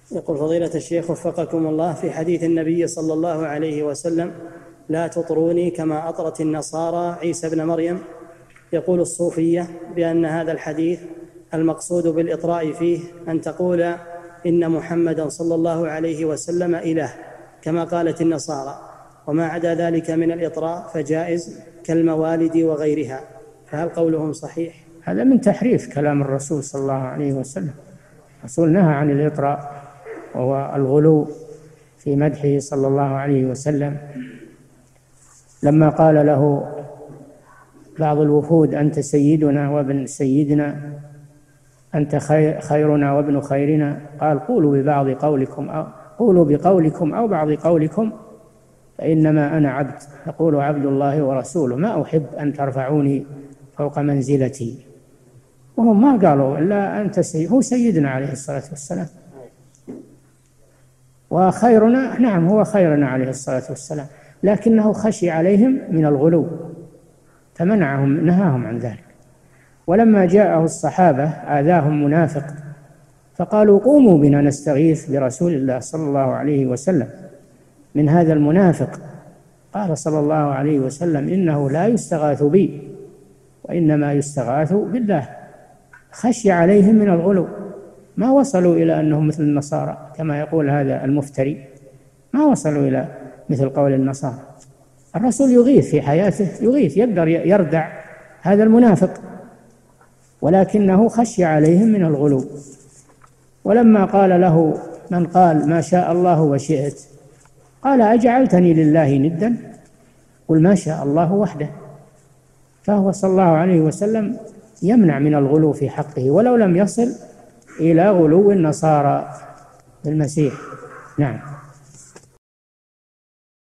يقول فضيلة الشيخ وفقكم الله، في حديث النبي صلى الله عليه وسلم: لا تطروني كما أطرت النصارى عيسى بن مريم، يقول الصوفية بأن هذا الحديث المقصود بالإطراء فيه أن تقول إن محمدا صلى الله عليه وسلم إله كما قالت النصارى، وما عدا ذلك من الإطراء فجائز كالموالد وغيرها، فهل قولهم صحيح؟ هذا من تحريف كلام الرسول صلى الله عليه وسلم. الرسول نهى عن الإطراء وهو الغلو في مدحه صلى الله عليه وسلم. لما قال له بعض الوفود: أنت سيدنا وابن سيدنا، أنت خيرنا وابن خيرنا، قال: قولوا بقولكم أو بعض قولكم، فإنما أنا عبد، يقول عبد الله ورسوله، ما أحب أن ترفعوني فوق منزلتي. وهم ما قالوا إلا أنت هو سيدنا عليه الصلاة والسلام، وخيرنا، نعم هو خيرنا عليه الصلاة والسلام، لكنه خشي عليهم من الغلو فمنعهم، نهاهم عن ذلك. ولما جاءه الصحابة آذاهم منافق فقالوا: قوموا بنا نستغيث برسول الله صلى الله عليه وسلم من هذا المنافق. قال صلى الله عليه وسلم: إنه لا يستغاث بي وإنما يستغاث بالله. خشي عليهم من الغلو، ما وصلوا إلى أنهم مثل النصارى كما يقول هذا المفتري، ما وصلوا إلى مثل قول النصارى. الرسول يغيث في حياته، يغيث، يقدر يردع هذا المنافق، ولكنه خشي عليهم من الغلو. ولما قال له من قال: ما شاء الله وشئت، قال: أجعلتني لله ندا؟ قل ما شاء الله وحده. فهو صلى الله عليه وسلم يمنع من الغلو في حقه، ولو لم يصل إلى غلو النصارى بالمسيح. نعم.